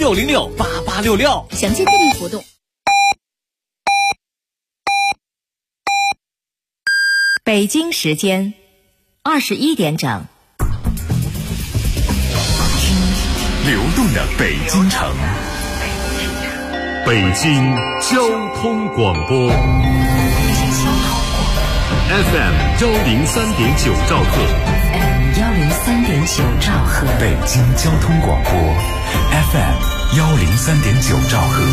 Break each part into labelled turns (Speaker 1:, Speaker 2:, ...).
Speaker 1: 06668866，
Speaker 2: 详见订阅活动。
Speaker 3: 北京时间21点整，
Speaker 4: 流动的北京城，北京交通广播 FM 103.9兆赫
Speaker 3: 103.9兆赫，
Speaker 4: 北京交通广播 FM 103.9兆赫。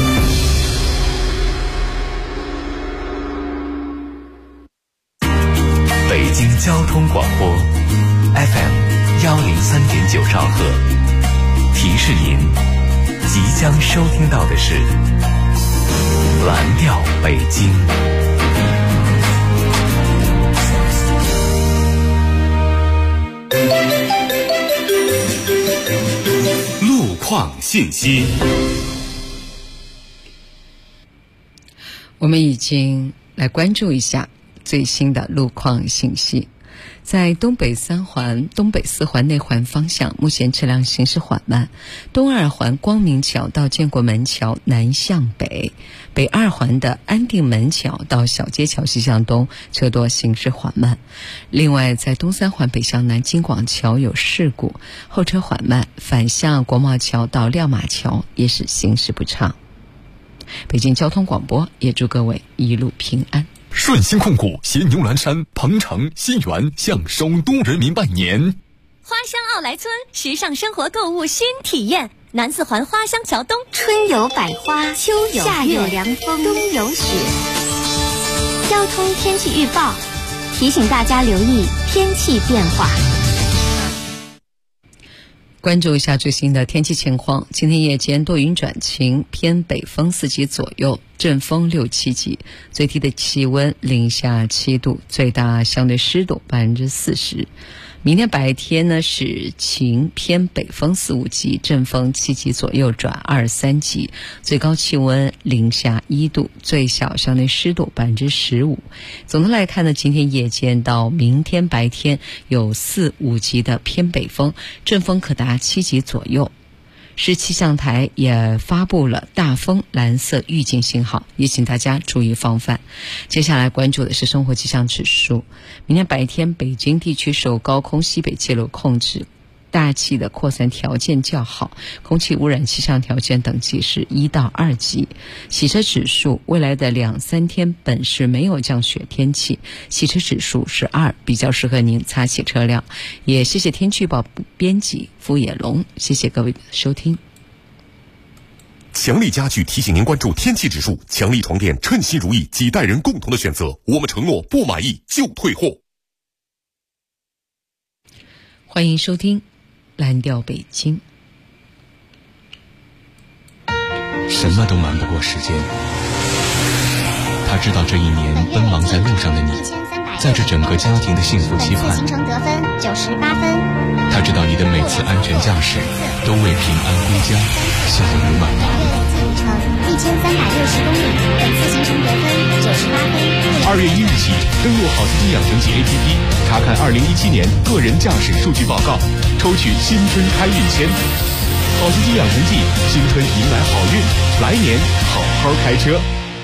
Speaker 4: 北京交通广播 FM 103.9兆赫，提示您即将收听到的是蓝调北京。路况信息，
Speaker 5: 我们已经来关注一下最新的路况信息。在东北三环、东北四环内环方向，目前车辆行驶缓慢。东二环光明桥到建国门桥南向北，北二环的安定门桥到小街桥西向东车多，行驶缓慢。另外，在东三环北向南京广桥有事故，后车缓慢，反向国贸桥到亮马桥也是行驶不畅。北京交通广播也祝各位一路平安。
Speaker 4: 顺鑫控股携牛栏山、鹏城、新源向首都人民拜年。
Speaker 6: 花乡奥莱村时尚生活购物新体验，南四环花乡桥东，
Speaker 7: 春有百花，秋有
Speaker 6: 夏有
Speaker 7: 凉风，冬有雪。交通天气预报提醒大家留意天气变化。
Speaker 5: 关注一下最新的天气情况。今天夜间多云转晴，偏北风4级左右，阵风6、7级，最低的气温零下7度，最大相对湿度40%。明天白天呢是晴，偏北风4、5级，阵风7级左右转2、3级，最高气温零下1度，最小相对湿度15%。总的来看呢，今天夜间到明天白天有4、5级的偏北风，阵风可达7级左右。市气象台也发布了大风蓝色预警信号，也请大家注意防范。接下来关注的是生活气象指数。明天白天北京地区受高空西北气流控制，大气的扩散条件较好，空气污染气象条件等级是1到2级。洗车指数未来的2、3天本是没有降雪天气，洗车指数是2，比较适合您擦洗车辆。也谢谢天气预报编辑付野龙，谢谢各位的收听。
Speaker 4: 强力家具提醒您关注天气指数，强力床垫称心如意，几代人共同的选择，我们承诺不满意就退货。
Speaker 5: 欢迎收听蓝调北京。
Speaker 8: 什么都瞒不过时间，他知道这一年奔忙在路上的你，在这整个家庭的幸福期盼。
Speaker 7: 行程得分98分。
Speaker 8: 他知道你的每次安全驾驶都为平安归家笑容满堂。
Speaker 7: 路程1360公里，本次行程得分98分。
Speaker 8: 2月1日起，登录好司机养成记 APP， 查看2017年个人驾驶数据报告，抽取新春开运签。好司机养成记，新春迎来好运，来年好好开车。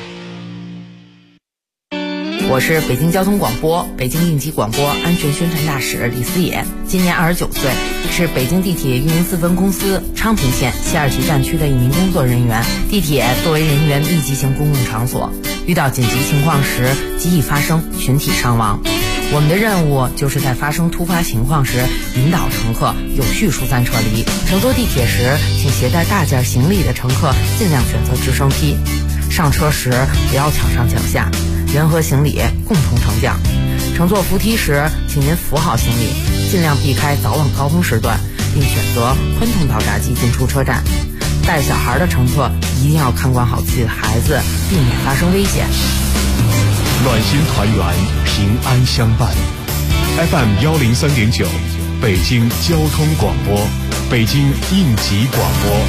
Speaker 3: 我是北京交通广播北京应急广播安全宣传大使李思野，今年29岁，是北京地铁运营4分公司昌平线西二旗站区的一名工作人员。地铁作为人员密集型公共场所，遇到紧急情况时极易发生群体伤亡。我们的任务就是在发生突发情况时引导乘客有序疏散撤离。乘坐地铁时，请携带大件行李的乘客尽量选择直升梯，上车时不要抢上抢下，人和行李共同乘降。乘坐扶梯时，请您扶好行李，尽量避开早晚高峰时段，并选择宽通道闸机进出车站。带小孩的乘客一定要看管好自己的孩子，避免发生危险。
Speaker 8: 暖心团圆，平安相伴。FM 103.9，北京交通广播，北京应急广播。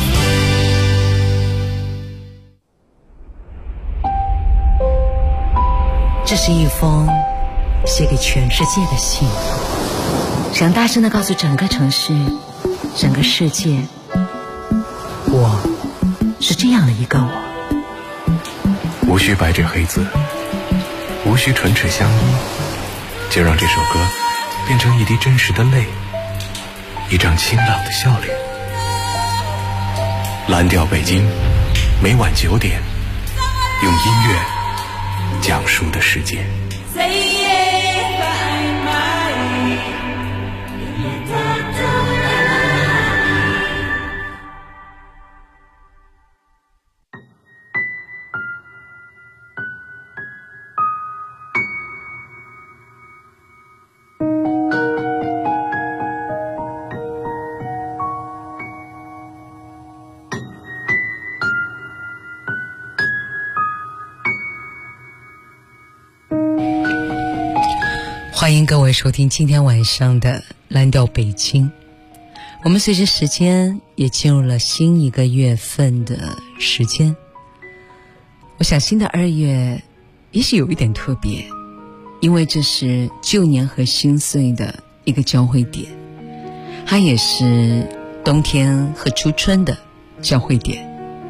Speaker 3: 这是一封写给全世界的信，想大声地告诉整个城市、整个世界，我样的一个我。
Speaker 1: 无需白纸黑字，无需唇齿相依，就让这首歌变成一滴真实的泪，一张清朗的笑脸。蓝调北京，每晚9点，用音乐讲述的世界。
Speaker 5: 欢迎各位收听今天晚上的蓝调北京。我们随着时间也进入了新一个月份的时间。我想新的2月也许有一点特别，因为这是旧年和新岁的一个交汇点，它也是冬天和初春的交汇点。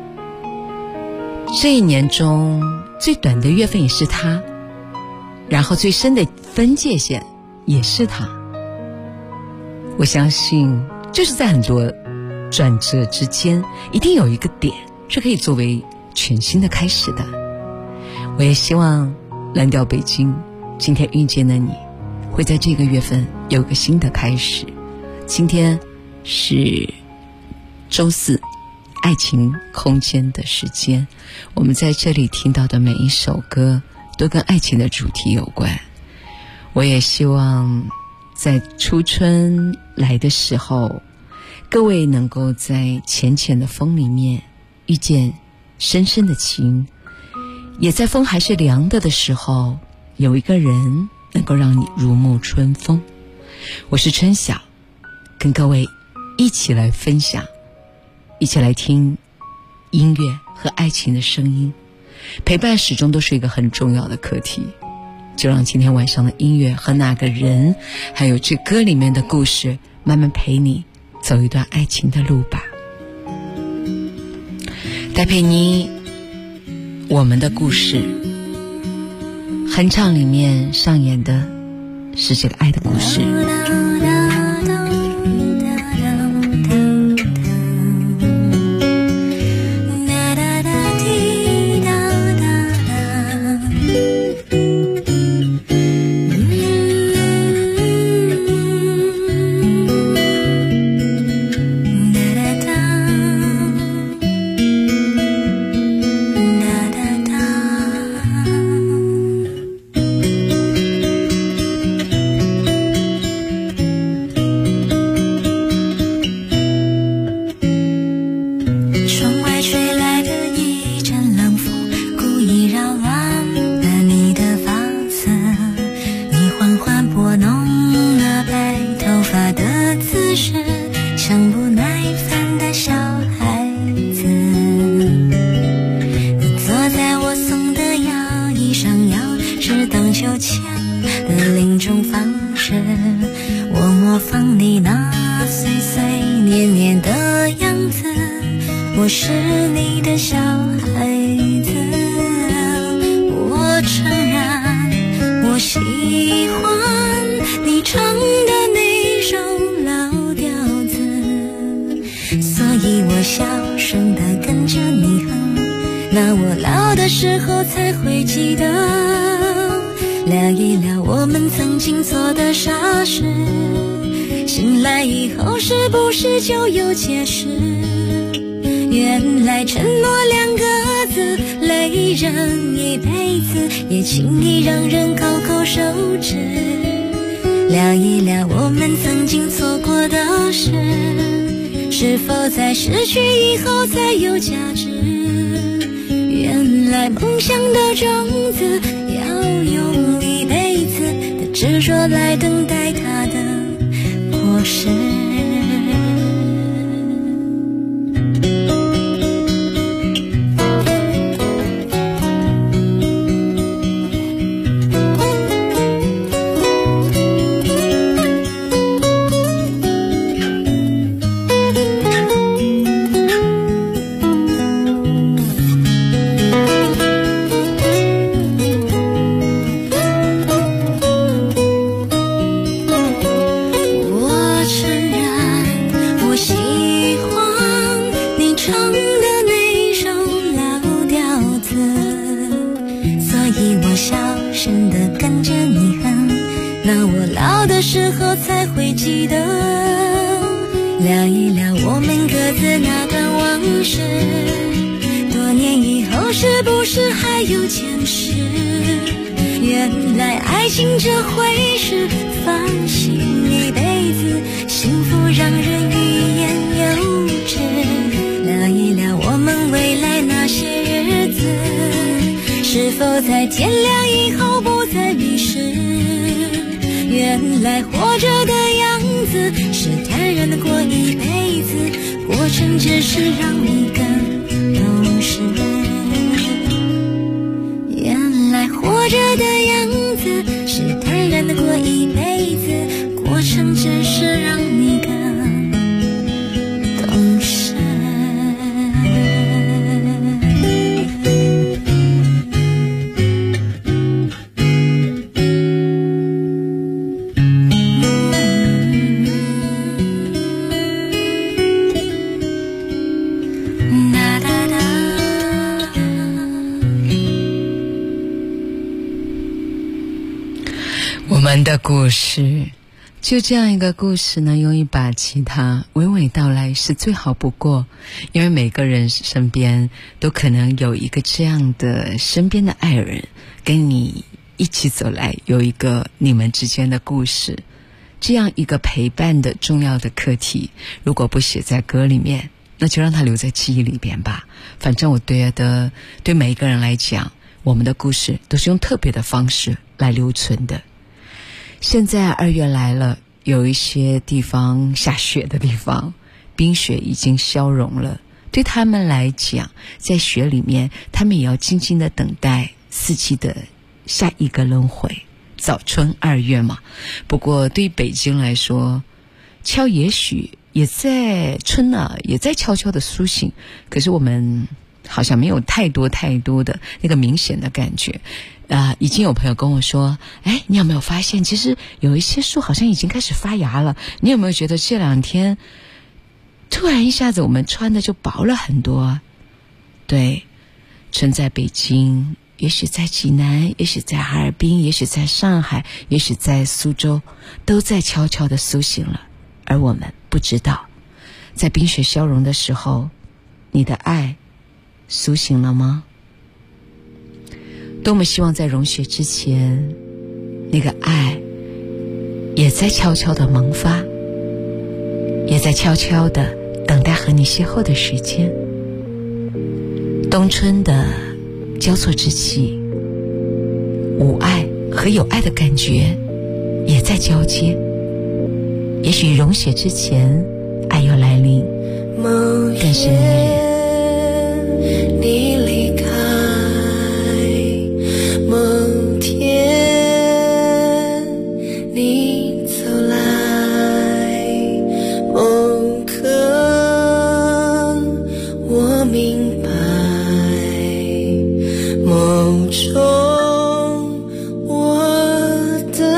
Speaker 5: 这一年中最短的月份也是它，然后最深的分界线也是它。我相信就是在很多转折之间，一定有一个点是可以作为全新的开始的。我也希望蓝调北京今天遇见的你，会在这个月份有个新的开始。今天是周四，爱情空间的时间，我们在这里听到的每一首歌都跟爱情的主题有关。我也希望在初春来的时候，各位能够在浅浅的风里面遇见深深的情，也在风还是凉的时候，有一个人能够让你如沐春风。我是春晓，跟各位一起来分享，一起来听音乐和爱情的声音。陪伴始终都是一个很重要的课题，就让今天晚上的音乐和那个人，还有这歌里面的故事，慢慢陪你走一段爱情的路吧。戴佩妮我们的故事哼唱里面上演的是这个爱的故事。
Speaker 2: 我是你的小孩子，我承认我喜欢你唱的那首老调子，所以我小声地跟着你哼，那我老的时候才会记得，聊一聊我们曾经做的傻事，醒来以后是不是就有解释？原来承诺2个字累人一辈子，也轻易让人口口手指。聊一聊我们曾经做过的事，是否在失去以后才有价值？原来梦想的种子要用一辈子的执着来等待它的果实。 时候才会记得，聊一聊我们各自那段往事，多年以后是不是还有前世？原来爱情这回事，放心一辈子，幸福让人欲言又止。聊一聊我们未来那些日子，是否在天亮以后不再迷失？原来活着的样子是坦然的过一辈子，过程只是让你更懂事。原来活着的样子是坦然的过一辈子，过程只是让你更懂事。
Speaker 5: 我们的故事就这样一个故事呢，用一把吉他娓娓道来是最好不过，因为每个人身边都可能有一个这样的身边的爱人跟你一起走来，有一个你们之间的故事，这样一个陪伴的重要的课题，如果不写在歌里面，那就让它留在记忆里边吧。反正我觉得对每一个人来讲，我们的故事都是用特别的方式来留存的。现在2月来了，有一些地方下雪的地方，冰雪已经消融了，对他们来讲，在雪里面他们也要静静的等待四季的下一个轮回，早春2月嘛。不过对于北京来说，秋也许也在春啊，也在悄悄的苏醒，可是我们好像没有太多的那个明显的感觉。已经有朋友跟我说，哎，你有没有发现其实有一些树好像已经开始发芽了？你有没有觉得这2天突然一下子我们穿的就薄了很多？对，春在北京，也许在济南，也许在哈尔滨，也许在上海，也许在苏州，都在悄悄地苏醒了，而我们不知道。在冰雪消融的时候，你的爱苏醒了吗？多么希望在融雪之前，那个爱也在悄悄地萌发，也在悄悄地等待和你邂逅的时间。冬春的交错之际，无爱和有爱的感觉也在交接。也许融雪之前，爱要来临，更是迷人。
Speaker 2: 你离开，某天你走来，某刻我明白，梦中我的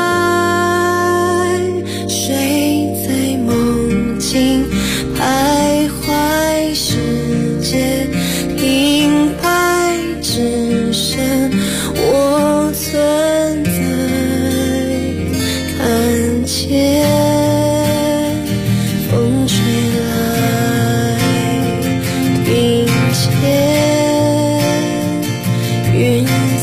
Speaker 2: 爱，谁在梦境徘徊，世界停摆，只剩我存在，看见风吹来，听见云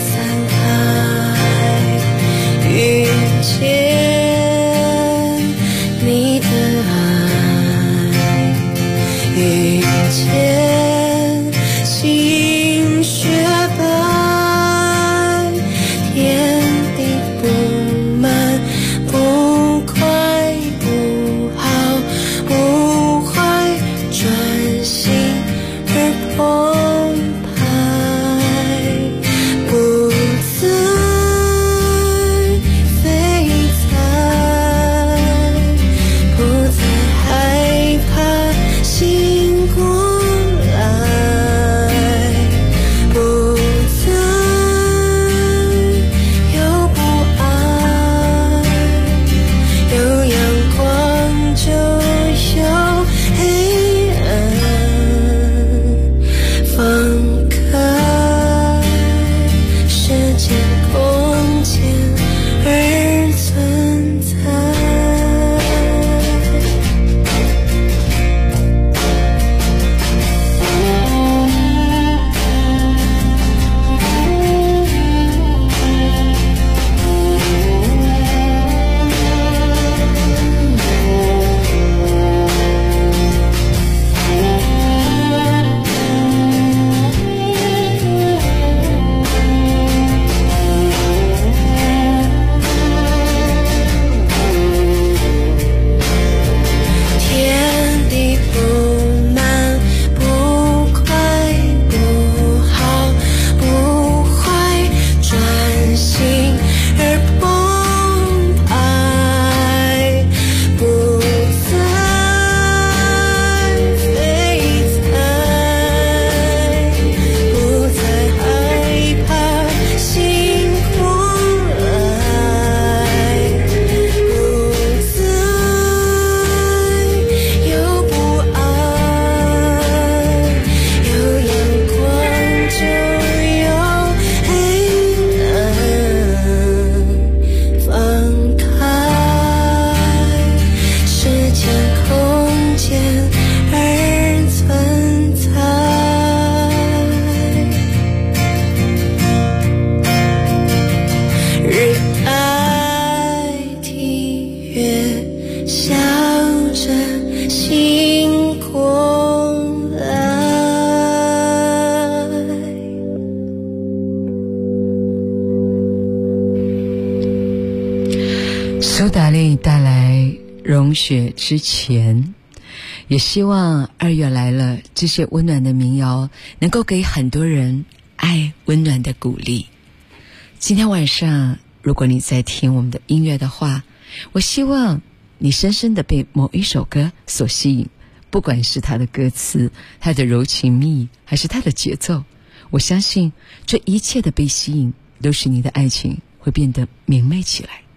Speaker 5: 为你带来融雪之前，也希望2月来了，这些温暖的民谣能够给很多人爱温暖的鼓励。今天晚上如果你在听我们的音乐的话，我希望你深深地被某一首歌所吸引，不管是它的歌词，它的柔情蜜意，还是它的节奏，我相信这一切的被吸引都使你的爱情会变得明媚起来。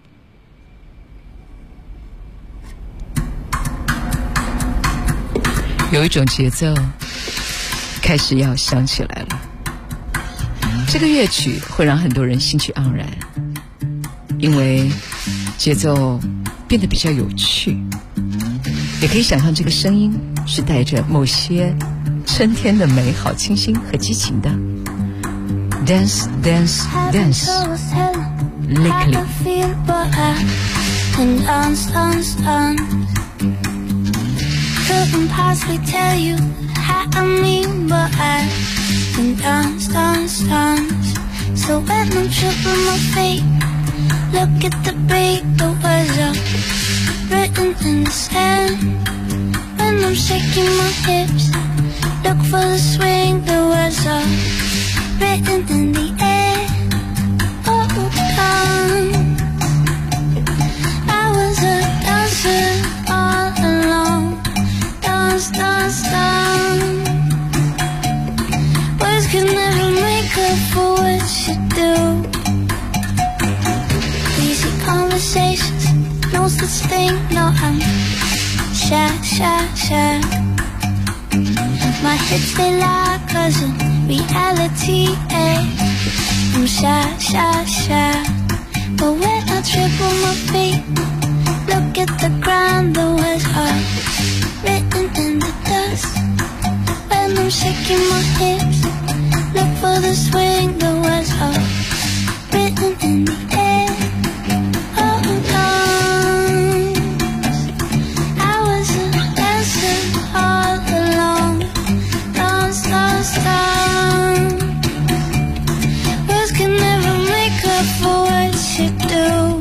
Speaker 5: 有一种节奏开始要响起来了，这个乐曲会让很多人兴趣盎然，因为节奏变得比较有趣，也可以想象这个声音是带着某些春天的美好、清新和激情的。 Dance Dance Dance Lickly
Speaker 2: Couldn't possibly tell you how I mean, but I can dance, dance, dance. So when I'm tripping my feet, look at the beat, the words are written in the sand. When I'm shaking my hips, look for the swing, the words are written in the air. Oh, come. I was a dancer all alone. Dance, dance, dance. Words can never make up for what you do. Easy conversations, no such thing, no, I'm shy, shy, shy. My hips, they lie, 'cause in reality, I'm shy, shy, shy. But when I trip on my feet, look at the ground, the words are written in the dust. When I'm shaking my hips, look for the swing, the words are written in the air. Oh, dance. I was a dancer all alone. Dance, dance, dance. Words can never make up for what you do.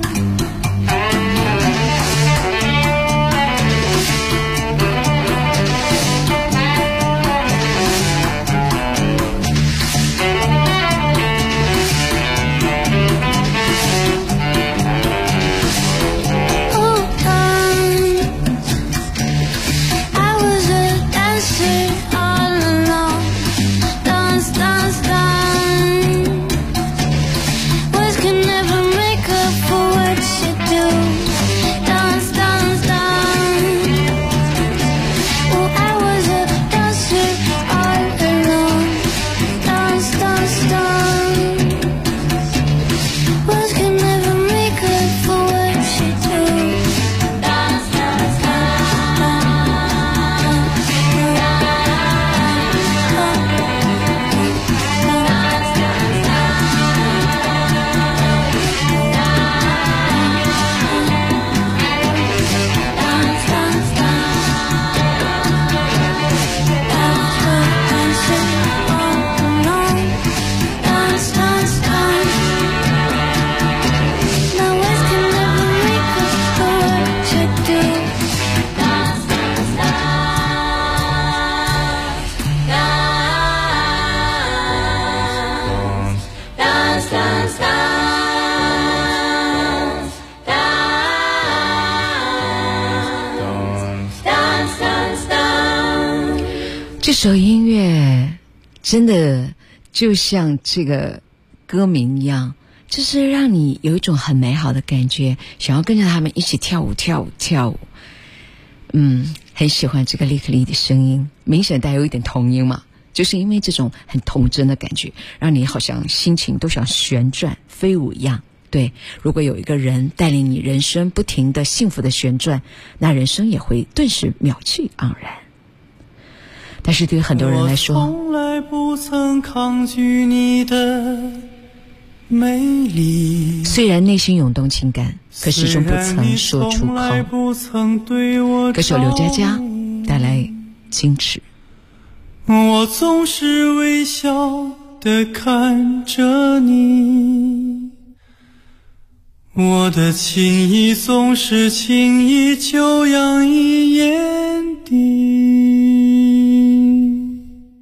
Speaker 5: 这首音乐真的就像这个歌名一样，就是让你有一种很美好的感觉，想要跟着他们一起跳舞跳舞跳舞。很喜欢这个利克利的声音，明显带有一点童音嘛，就是因为这种很童真的感觉，让你好像心情都想旋转飞舞一样。对，如果有一个人带领你人生不停的幸福的旋转，那人生也会顿时妙趣盎然。但是对于很多人来说，
Speaker 9: 我从来不曾抗拒你的美丽，
Speaker 5: 虽然内心涌动情感，可始终不曾说出口。歌手刘佳佳带来矜持。
Speaker 9: 我总是微笑地看着你， 我的情意总是轻易就洋溢眼底。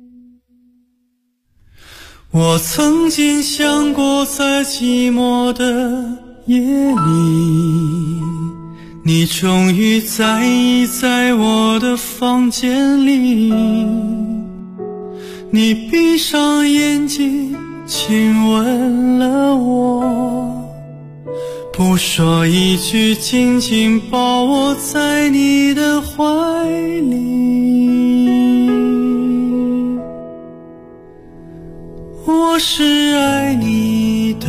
Speaker 9: 我曾经想过，在寂寞的夜里，你终于在意在我的房间里。你闭上眼睛亲吻了我，不说一句，紧紧抱我在你的怀里。我是爱你的，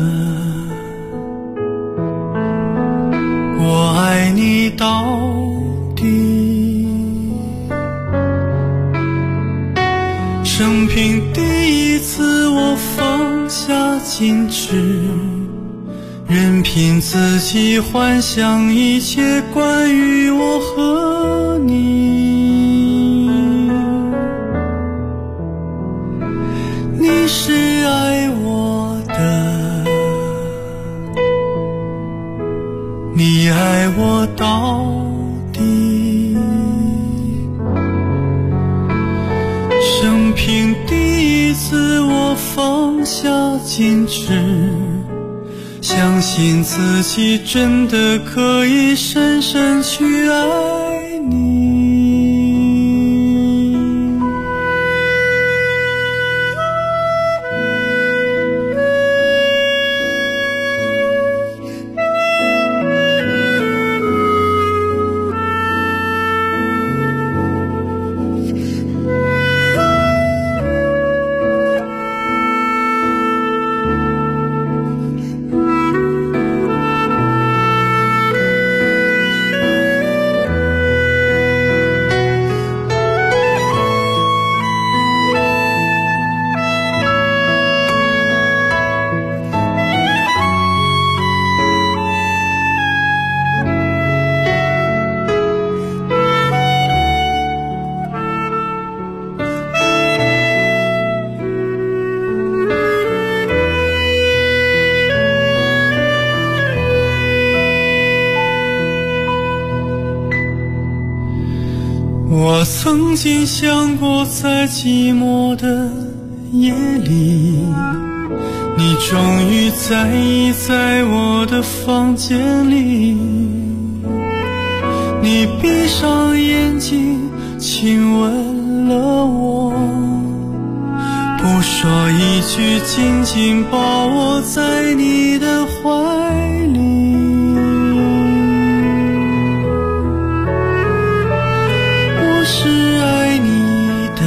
Speaker 9: 我爱你到底。生平第一次我放下矜持，任凭自己幻想一切关于我和你。你是爱我的，你爱我到底。生平第一次我放下矜持，相信自己真的可以深深去爱你。我曾经想过，在寂寞的夜里，你终于在意在我的房间里。你闭上眼睛亲吻了我，不说一句，紧紧抱我在你的怀里。我是爱你的，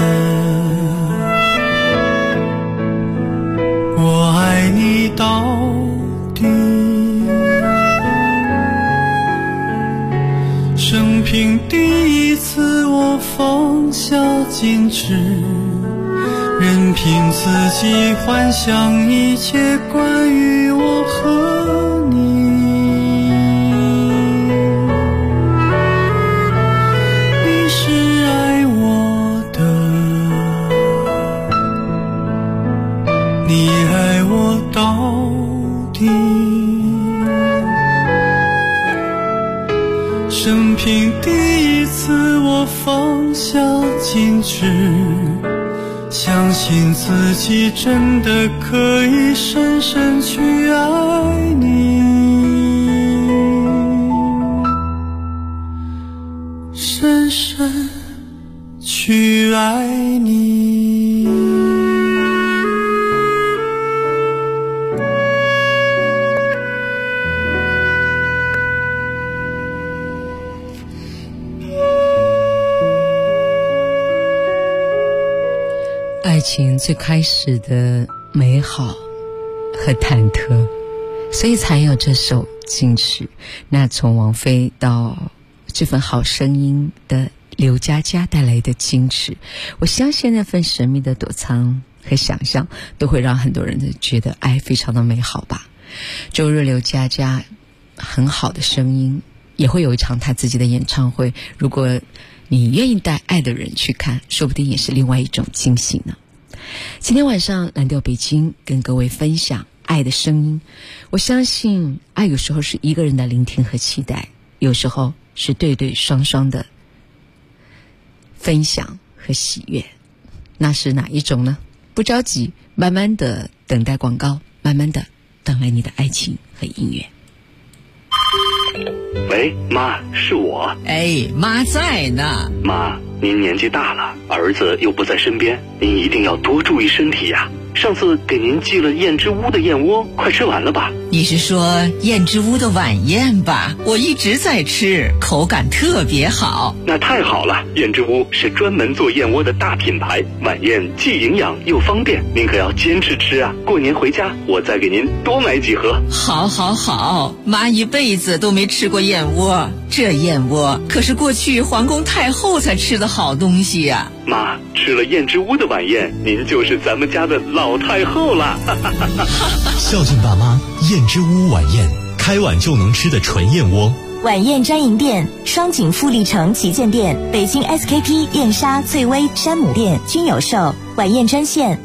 Speaker 9: 我爱你到底。生平第一次我放下矜持，任凭自己幻想一切关于我和你。你是爱我的，你爱我到底。生平第一次我放下矜持，相信自己真的可以深深去爱你，深深去爱你。
Speaker 5: 爱情最开始的美好和忐忑，所以才有这首矜持。那从王菲到这份好声音的刘佳佳带来的矜持，我相信那份神秘的躲藏和想象都会让很多人觉得爱非常的美好吧。周日刘佳佳很好的声音，也会有一场她自己的演唱会，如果你愿意带爱的人去看，说不定也是另外一种惊喜呢。今天晚上蓝调北京跟各位分享爱的声音。我相信爱有时候是一个人的聆听和期待，有时候是对对双双的分享和喜悦。那是哪一种呢？不着急，慢慢的等待广告，慢慢的等来你的爱情和音乐。
Speaker 10: 喂，妈，是我。
Speaker 11: 哎，妈在呢。
Speaker 10: 妈，您年纪大了，儿子又不在身边，您一定要多注意身体呀。上次给您寄了燕之屋的燕窝，快吃完了吧？
Speaker 11: 你是说燕之屋的晚宴吧？我一直在吃，口感特别好。
Speaker 10: 那太好了，燕之屋是专门做燕窝的大品牌，晚宴既营养又方便，您可要坚持吃啊！过年回家我再给您多买几盒。
Speaker 11: 好好好，妈一辈子都没吃过燕窝，这燕窝可是过去皇宫太后才吃的好东西呀。
Speaker 10: 妈，吃了燕之屋的晚宴，您就是咱们家的老太后了。
Speaker 12: 孝敬爸妈，燕之屋晚宴，开碗就能吃的纯燕窝。
Speaker 6: 晚宴专营店：双井富力城旗舰店、北京 SKP 燕莎、翠微、山姆店均有售。晚宴专线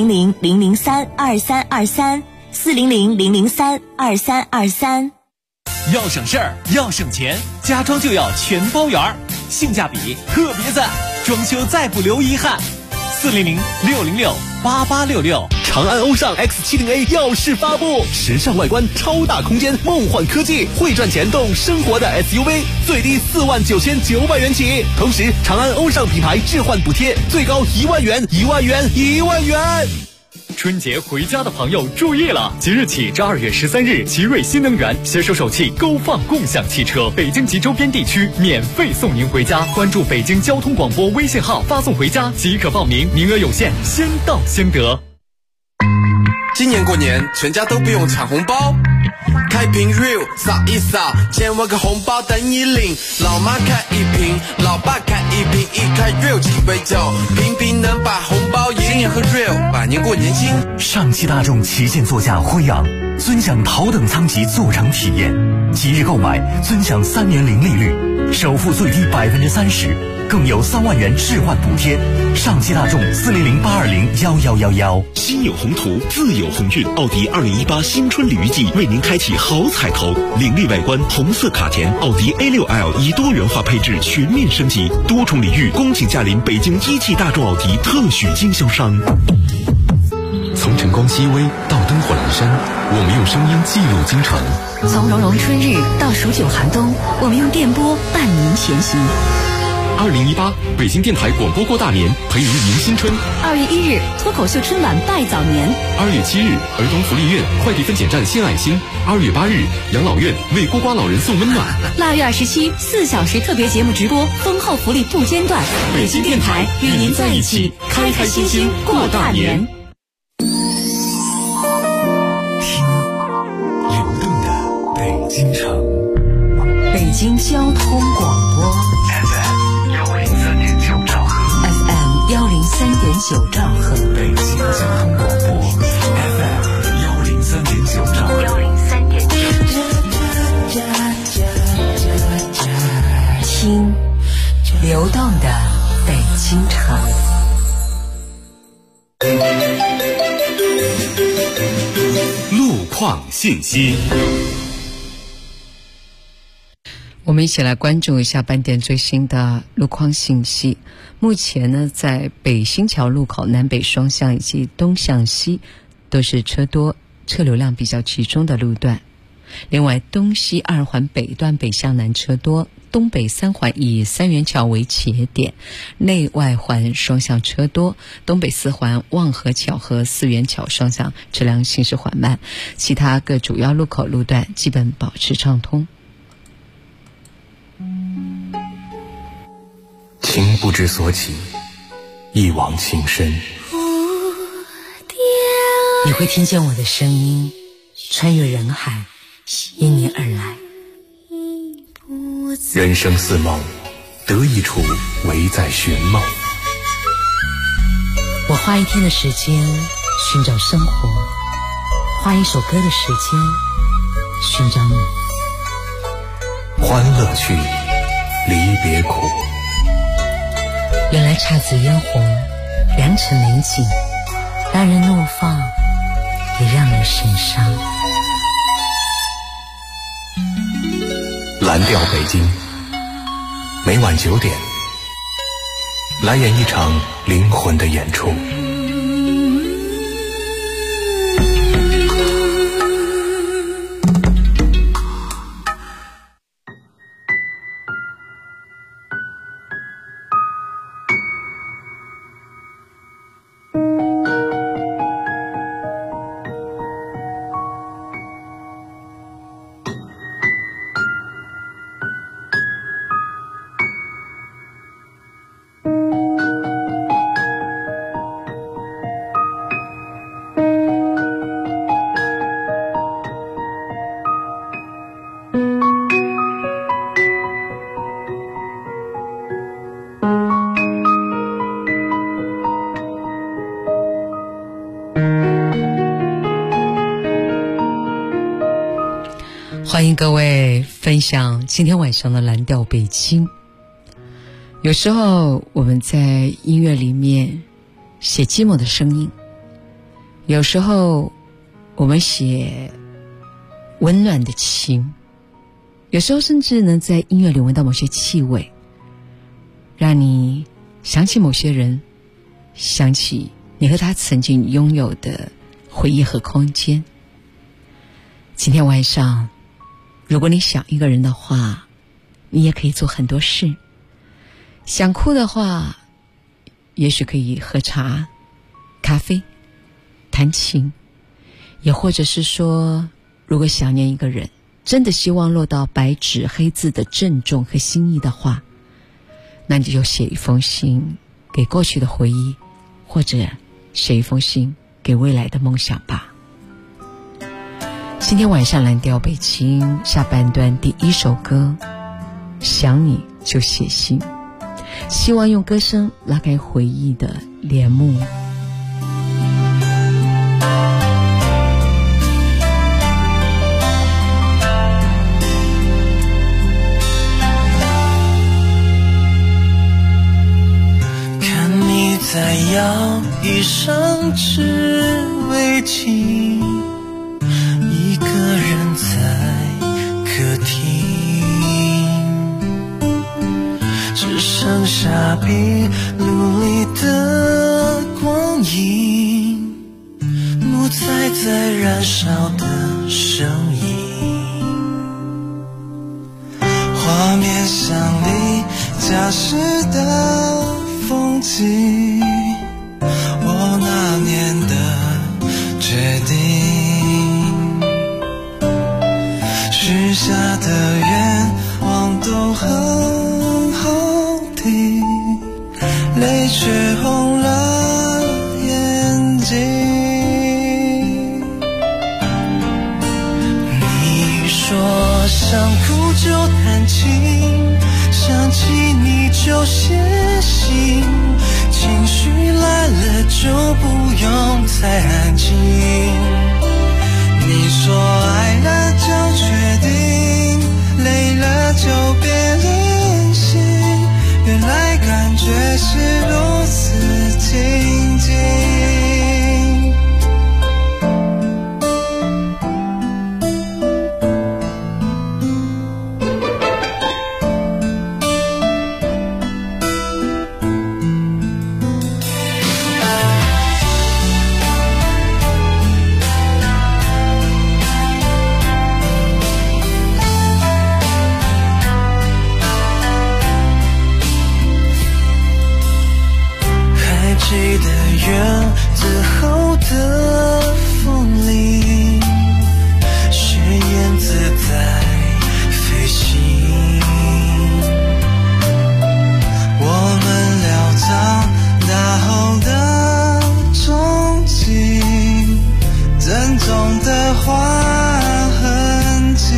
Speaker 6: ：400-003-2323，400-003-2323。
Speaker 13: 要省事儿，要省钱，家装就要全包圆，性价比特别赞，装修再不留遗憾。400-606-8866。
Speaker 12: 长安欧尚 X70A 耀世发布，时尚外观，超大空间，梦幻科技，会赚钱动生活的 SUV， 最低49900元起。同时，长安欧尚品牌置换补贴最高1万元，1万元，1万元。
Speaker 13: 春节回家的朋友注意了，即日起至2月13日，奇瑞新能源携手首汽勾放共享汽车，北京及周边地区免费送您回家。关注北京交通广播微信号，发送回家即可报名，名额有限，先到先得。
Speaker 14: 今年过年全家都不用抢红包，开瓶 real 扫一扫，1000万个红包等你领。老妈开一瓶，老爸开一瓶，一开 real 鸡尾酒，瓶瓶能把红包赢。今年喝 real， 百年过年新。
Speaker 4: 上汽大众旗舰座驾辉昂，尊享头等舱级座乘体验，即日购买尊享3年零利率，首付最低30%，更有3万元置换补贴。上汽大众400-820-1111。
Speaker 15: 心有宏图，自有鸿运。奥迪2018新春鲤鱼季为您开启好彩头，凌厉外观，红色卡钿，奥迪 A6L 以多元化配置全面升级，多重礼遇，恭请驾临北京一汽大众奥迪特许经销商。
Speaker 1: 从晨光熹微到灯火阑珊，我们用声音记录京城；
Speaker 16: 从融融春日到数九寒冬，我们用电波伴您前行。
Speaker 8: 2018北京电台广播过大年，陪您迎新春。
Speaker 16: 2月1日脱口秀春晚拜早年。
Speaker 8: 2月7日儿童福利院快递分拣站献爱心。2月8日养老院为孤寡老人送温暖。
Speaker 16: 2月27 4小时特别节目直播，丰厚福利不间断。
Speaker 8: 北京电台与您在一起，开开心心过大年。
Speaker 12: 听流动的北京城，
Speaker 16: 北京交通广播
Speaker 12: FM103.9兆赫
Speaker 16: ，FM103.9兆赫，
Speaker 12: 北京交通广播 FM103.9兆赫
Speaker 16: ，103.9。听流动的北京城。
Speaker 8: 路况信息，
Speaker 5: 我们一起来关注一下半点最新的路况信息。目前呢，在北新桥路口南北双向以及东向西都是车多、车流量比较集中的路段。另外，东西2环北段北向南车多，东北3环以三元桥为起点，内外环双向车多，东北4环望河桥和四元桥双向车辆行驶缓慢，其他各主要路口路段基本保持畅通。
Speaker 1: 情不知所起，一往情深。
Speaker 16: 你会听见我的声音穿越人海，因你而来。
Speaker 1: 人生似梦，得一处唯在寻梦。
Speaker 16: 我花一天的时间寻找生活，花一首歌的时间寻找你。
Speaker 1: 欢乐去，离别苦。
Speaker 16: 原来姹紫嫣红，良辰美景，让人怒放，也让人身上。
Speaker 1: 蓝调北京，每晚9点，来演一场灵魂的演出。
Speaker 5: 欢迎各位分享今天晚上的蓝调北京。有时候我们在音乐里面写寂寞的声音，有时候我们写温暖的情，有时候甚至能在音乐里闻到某些气味，让你想起某些人，想起你和他曾经拥有的回忆和空间。今天晚上如果你想一个人的话，你也可以做很多事。想哭的话，也许可以喝茶、咖啡、弹琴，也或者是说，如果想念一个人，真的希望落到白纸黑字的郑重和心意的话，那你就写一封信给过去的回忆，或者写一封信给未来的梦想吧。今天晚上蓝调北京下半段第一首歌，想你就写信，希望用歌声拉开回忆的帘幕。
Speaker 9: 看你在摇椅上织围巾，一个人在客厅，只剩下壁炉里的光影，木材在燃烧的声音，画面像离家时的风景，我那年的决定，许下的愿望都很好听，泪却红了眼睛。你说想哭就弹琴，想起你就写信，情绪来了就不用太安静。你说爱了就决定，累了就别联系，原来感觉是如此静静。记得院子后的风铃，是燕子在飞行，我们潦草大后的憧憬，珍重的花痕迹。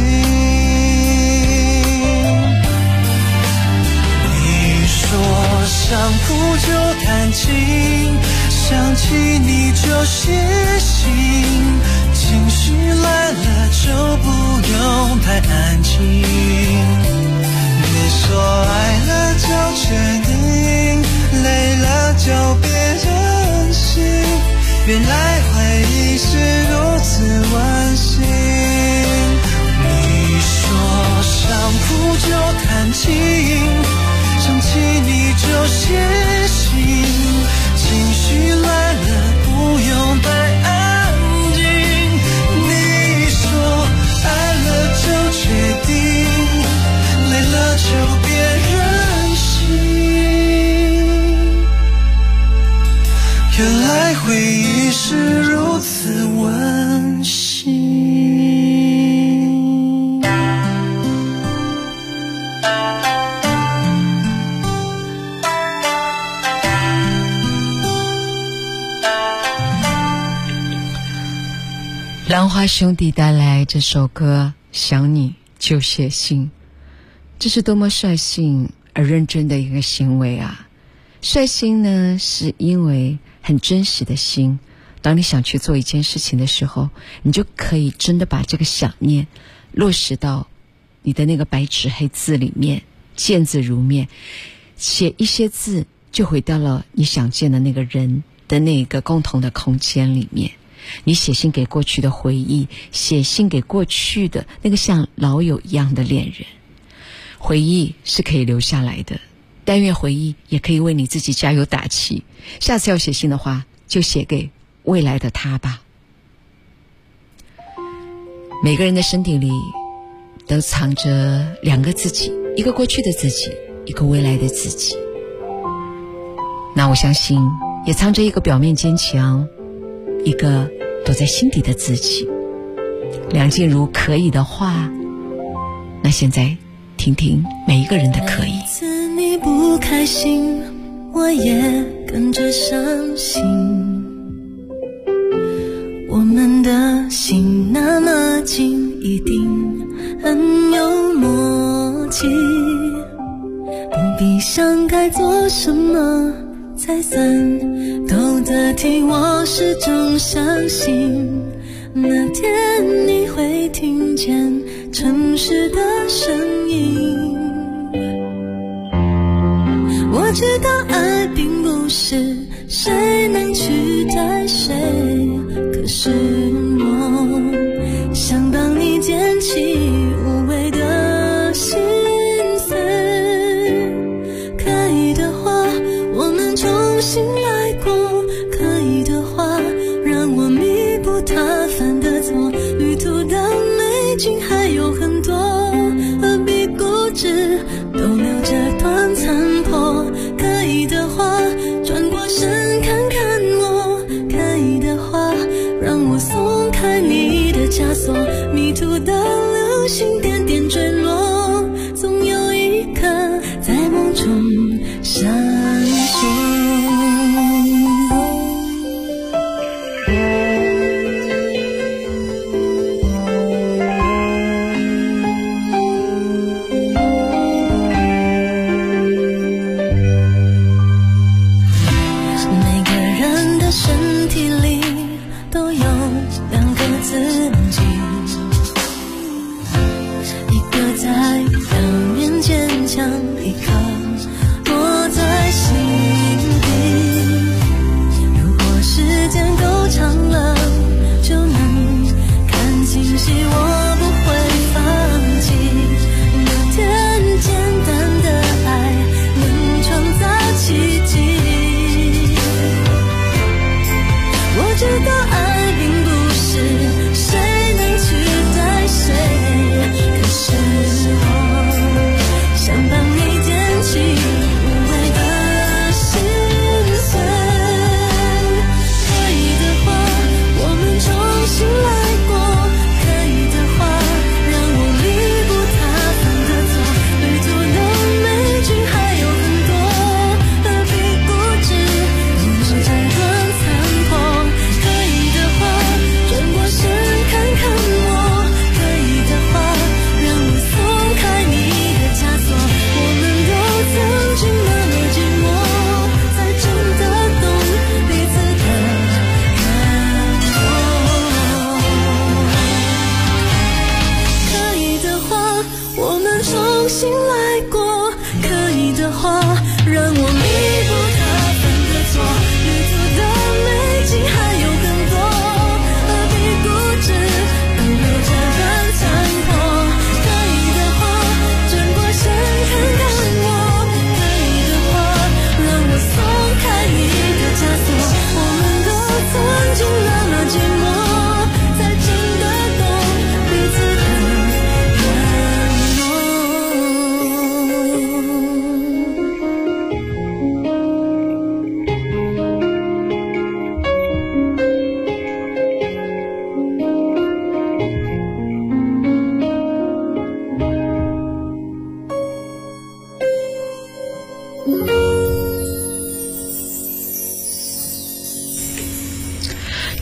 Speaker 9: 你说想哭就弹琴，想起你就写信，情绪来了就不用太安静。你说爱了就决定，累了就别任性，原来回忆是如此温馨。你说想哭就弹琴，生气你就写信，情绪来了不用太安静。你说爱了就决定，累了就别任性。原来回忆是如此温馨。
Speaker 5: 兰花兄弟带来这首歌《想你就写信》，这是多么率性而认真的一个行为啊！率性呢，是因为很真实的心。当你想去做一件事情的时候，你就可以真的把这个想念落实到你的那个白纸黑字里面，见字如面，写一些字就回到了你想见的那个人的那个共同的空间里面。你写信给过去的回忆，写信给过去的那个像老友一样的恋人。回忆是可以留下来的，但愿回忆也可以为你自己加油打气。下次要写信的话，就写给未来的他吧。每个人的身体里都藏着两个自己，一个过去的自己，一个未来的自己。那我相信也藏着一个表面坚强，一个躲在心底的自己。梁静茹可以的话，那现在听听每一个人的可以。
Speaker 2: 每次你不开心，我也跟着伤心。我们的心那么近，一定很有默契，不必想该做什么才算够得体。我始终相信那天你会听见城市的声音。我知道爱并不是谁能取代谁，可是我想帮你捡起无谓的心碎。可以的话我们重新来过，可以的话让我弥补他犯的错。旅途的美景还有很多，何必固执都留着段残破。可以的话转过身看看我，可以的话让我松开你的枷锁。迷途的流星点点坠落，总有一刻在梦中闪烁。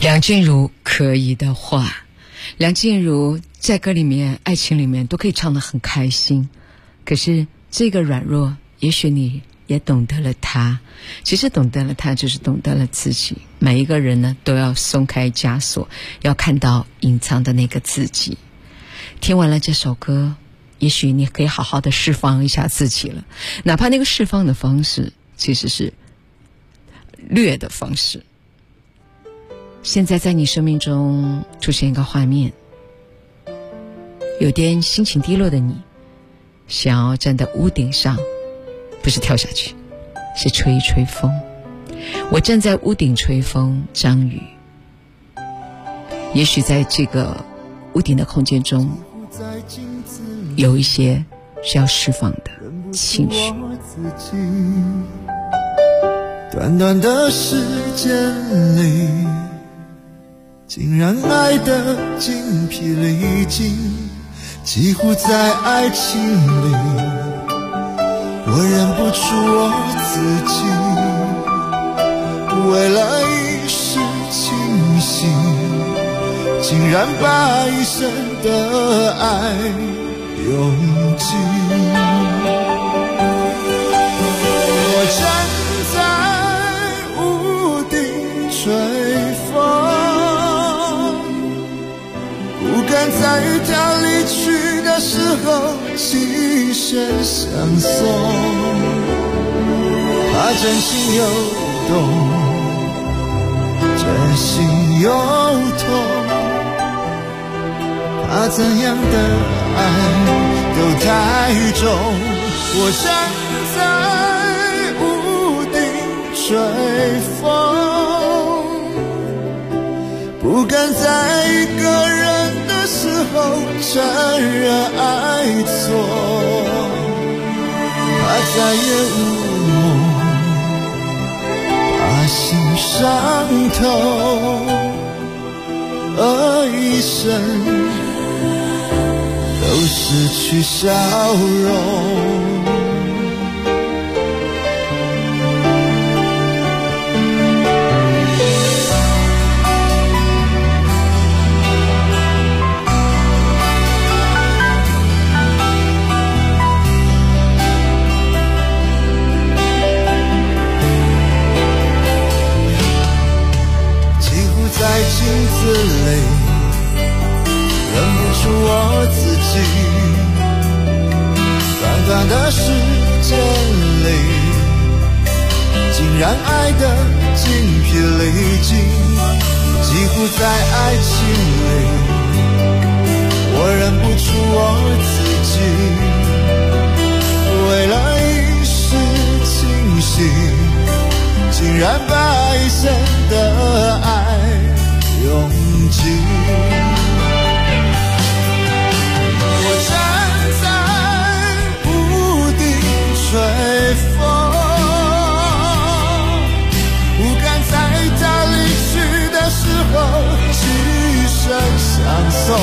Speaker 5: 梁静茹可以的话，梁静茹在歌里面、爱情里面都可以唱得很开心，可是这个软弱，也许你也懂得了他。其实懂得了他，就是懂得了自己。每一个人呢，都要松开枷锁，要看到隐藏的那个自己。听完了这首歌，也许你可以好好的释放一下自己了，哪怕那个释放的方式其实是虐的方式。现在在你生命中出现一个画面，有点心情低落的你，想要站在屋顶上，不是跳下去，是吹一吹风。我站在屋顶吹风，张宇。也许在这个屋顶的空间中，有一些是要释放的情绪。
Speaker 17: 短短的时间里，竟然爱得精疲力尽，几乎在爱情里，我认不出我自己。为了一时清醒，竟然把一生的爱用尽。我站在屋顶吹风，不敢在他离去的时候轻声相送，怕真心又动，真心又痛，怕怎样的爱都太重。我站在屋顶吹风，不敢在一个人的时候承认爱错，怕再也无梦，怕心伤透，而一生都失去笑容。在镜子里认不出我自己，短短的时间里，竟然爱得精疲力尽，几乎在爱情里，我认不出我自己。为了一时清醒，竟然把一生的爱用尽。我站在屋顶吹风，不敢在他离去的时候轻声相送，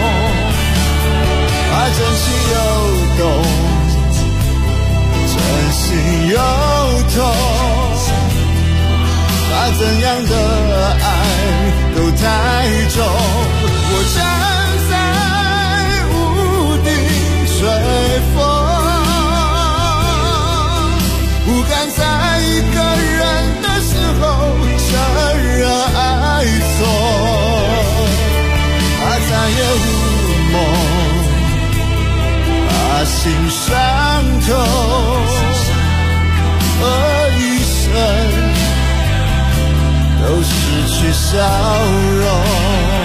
Speaker 17: 怕真心又动，真心又痛，怕怎样的爱都太重。我站在屋顶吹风，不敢在一个人的时候承认爱错，怕再也无梦，怕心伤透，而一生都失去笑容。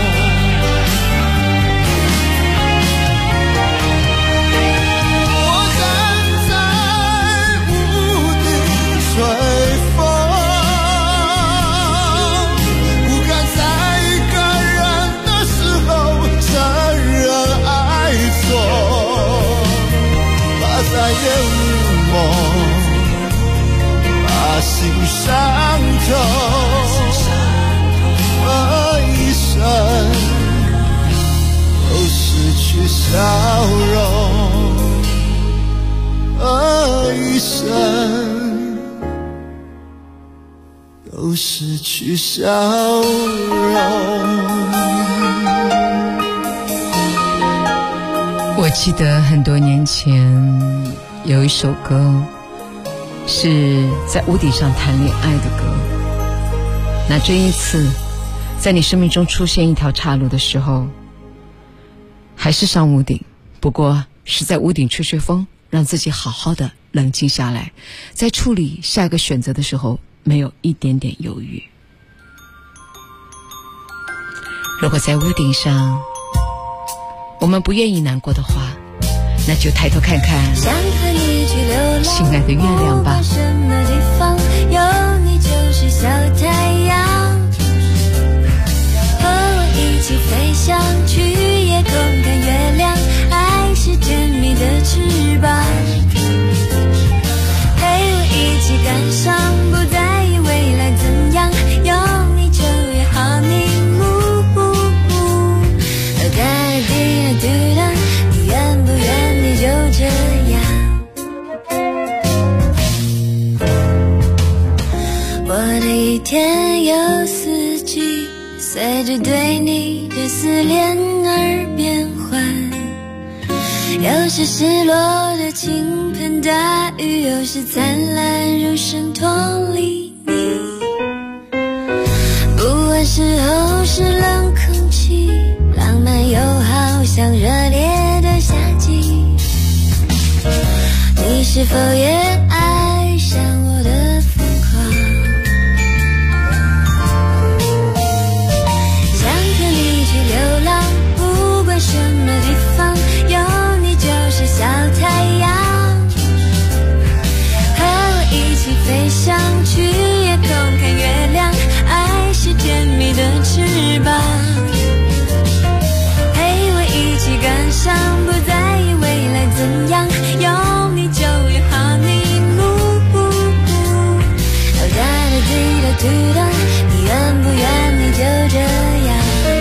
Speaker 17: 我站在屋顶吹风，不敢在一个人的时候承认爱错，怕再也无梦，把心伤透，而一生都失去笑容，而一生都都失去笑容。
Speaker 5: 我记得很多年前有一首歌是在屋顶上谈恋爱的歌，那这一次在你生命中出现一条岔路的时候，还是上屋顶，不过是在屋顶吹吹风，让自己好好的冷静下来，在处理下一个选择的时候没有一点点犹豫。如果在屋顶上我们不愿意难过的话，那就抬头看看亲爱的月亮吧。
Speaker 2: 什么地方有你就是小太阳，和我一起飞翔去夜空看月亮，爱是甜蜜的翅膀，陪我一起感伤，不在意未来怎样，有你就越好你你愿不愿你就这样。我的一天有四季，随着对你的思念而变换，有时失落的倾盆大雨，有时灿烂如生脱离你，不管时候是冷空气，浪漫又好像热烈的夏季，你是否也爱上我的疯狂？想和你去流浪，不管什么地方，有你就是小太阳，和我一起飞翔去夜空看月亮，爱是甜蜜的翅膀，感伤不在意未来怎样，有你就有好你哒哒滴哒嘟哒，你愿不愿你就这样。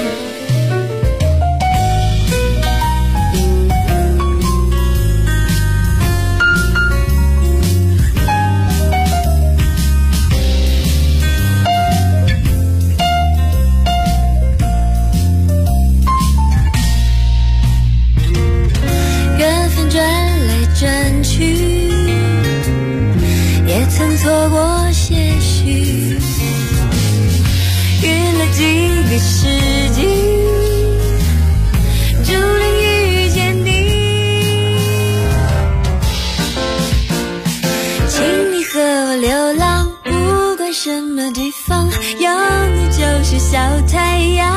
Speaker 2: 转去也曾错过些许，遇了几个世纪，注定遇见你，请你和我流浪，不管什么地方，有你就是小太阳，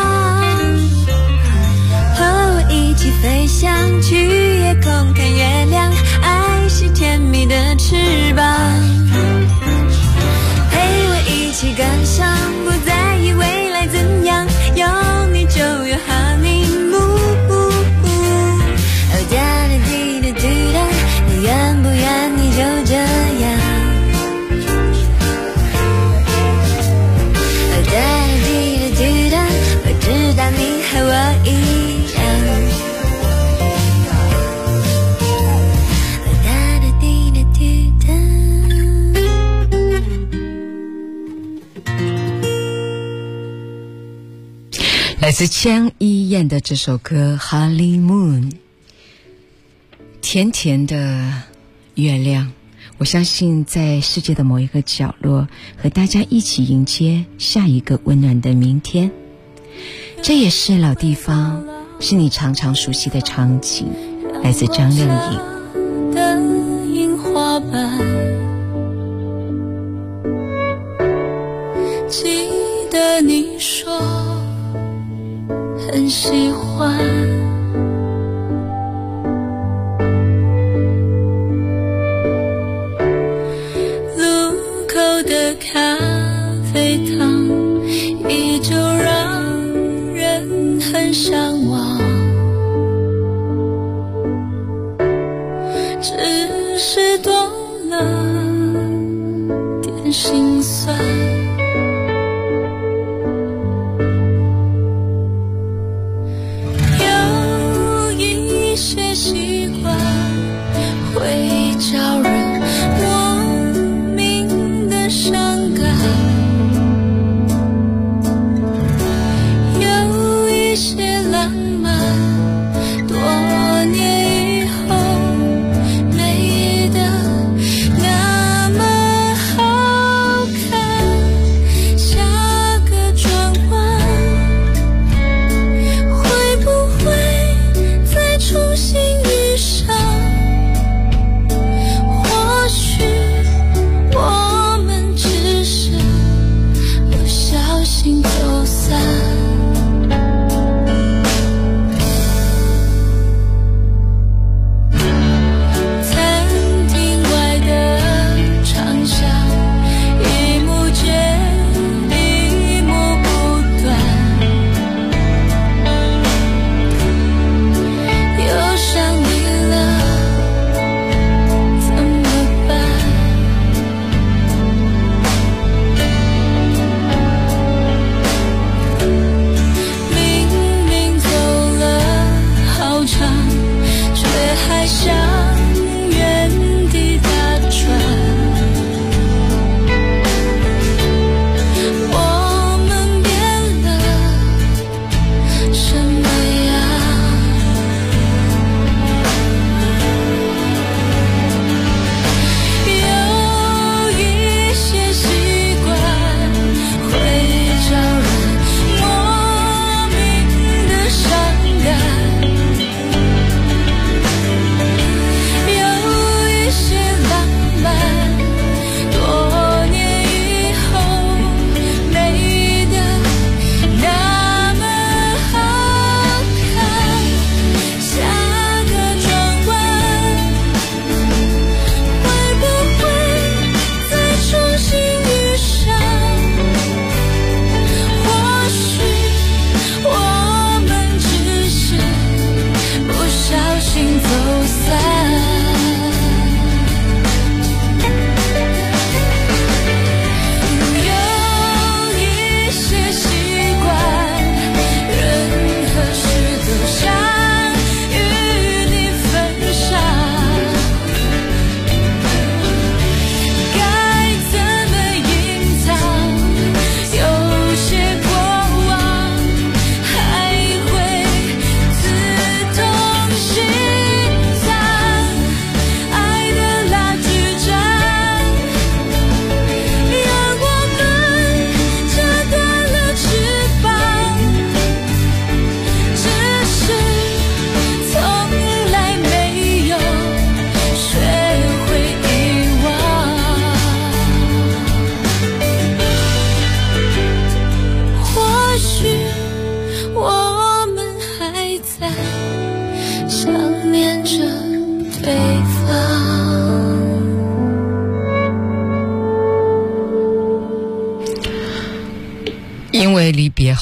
Speaker 2: 和我一起飞翔去夜空看月亮，爱是甜蜜的翅膀，陪我一起感伤，不在意未来怎样，有你就有好你哒哒滴哒嘟哒，你愿不愿你就这样，哒哒滴哒嘟哒，我知道你和我一样。
Speaker 5: 来自江一燕的这首歌《Honeymoon》，甜甜的月亮，我相信在世界的某一个角落，和大家一起迎接下一个温暖的明天。这也是老地方，是你常常熟悉的场景，来自张靓颖
Speaker 2: 的樱花瓣，记得你说很喜欢，路口的咖啡糖依旧让人很向往，只是多了点心酸。有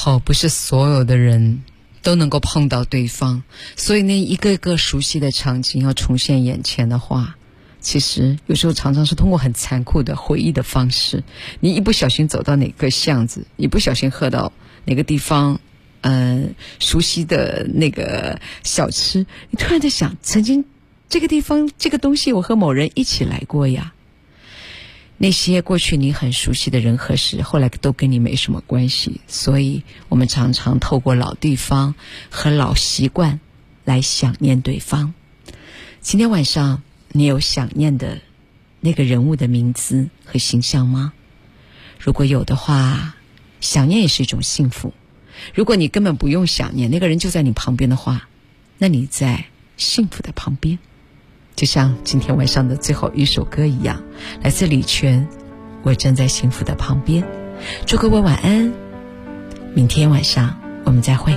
Speaker 5: 候，不是所有的人都能够碰到对方，所以那一个个熟悉的场景要重现眼前的话，其实有时候常常是通过很残酷的回忆的方式。你一不小心走到哪个巷子，一不小心喝到哪个地方熟悉的那个小吃，你突然在想，曾经这个地方这个东西我和某人一起来过呀。那些过去你很熟悉的人和事，后来都跟你没什么关系，所以我们常常透过老地方和老习惯来想念对方。今天晚上你有想念的那个人物的名字和形象吗？如果有的话，想念也是一种幸福。如果你根本不用想念，那个人就在你旁边的话，那你在幸福的旁边。就像今天晚上的最后一首歌一样，来自李泉，我站在幸福的旁边。祝各位晚安，明天晚上我们再会。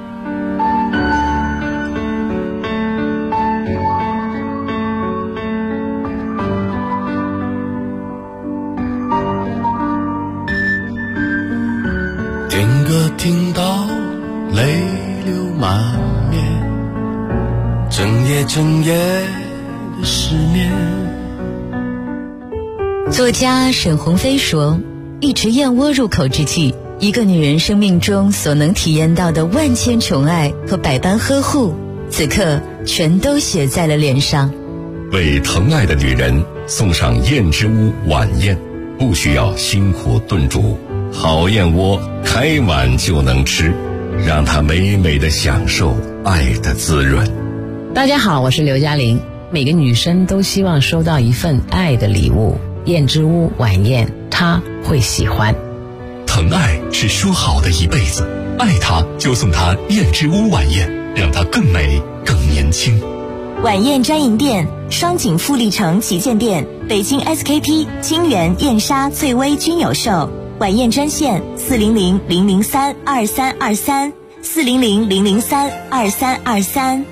Speaker 9: 听歌听到泪流满面，整夜的失眠。
Speaker 6: 作家沈鸿飞说，一池燕窝入口之际，一个女人生命中所能体验到的万千宠爱和百般呵护，此刻全都写在了脸上。
Speaker 15: 为疼爱的女人送上燕之屋晚宴，不需要辛苦炖煮，好燕窝开碗就能吃，让她美美的享受爱的滋润。
Speaker 3: 大家好，我是刘嘉玲。每个女生都希望收到一份爱的礼物，燕之屋晚宴她会喜欢。
Speaker 8: 疼爱是说好的一辈子，爱她就送她燕之屋晚宴，让她更美更年轻。
Speaker 6: 晚宴专营店：双井富力城旗舰店、北京 SKP、金源、燕莎、翠微均有售。晚宴专线400-003-2323，400-003-2323。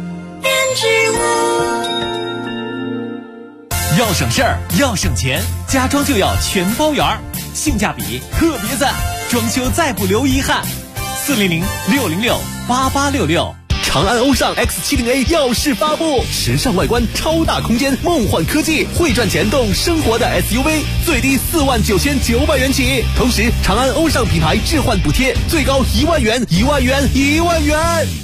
Speaker 12: 要省事儿，要省钱，家装就要全包圆儿，性价比特别赞，装修再不留遗憾。400-606-8866。长安欧尚 X70A 耀世发布，时尚外观，超大空间，梦幻科技，会赚钱动生活的 SUV， 最低49900元起。同时，长安欧尚品牌置换补贴最高1万元，1万元，1万元。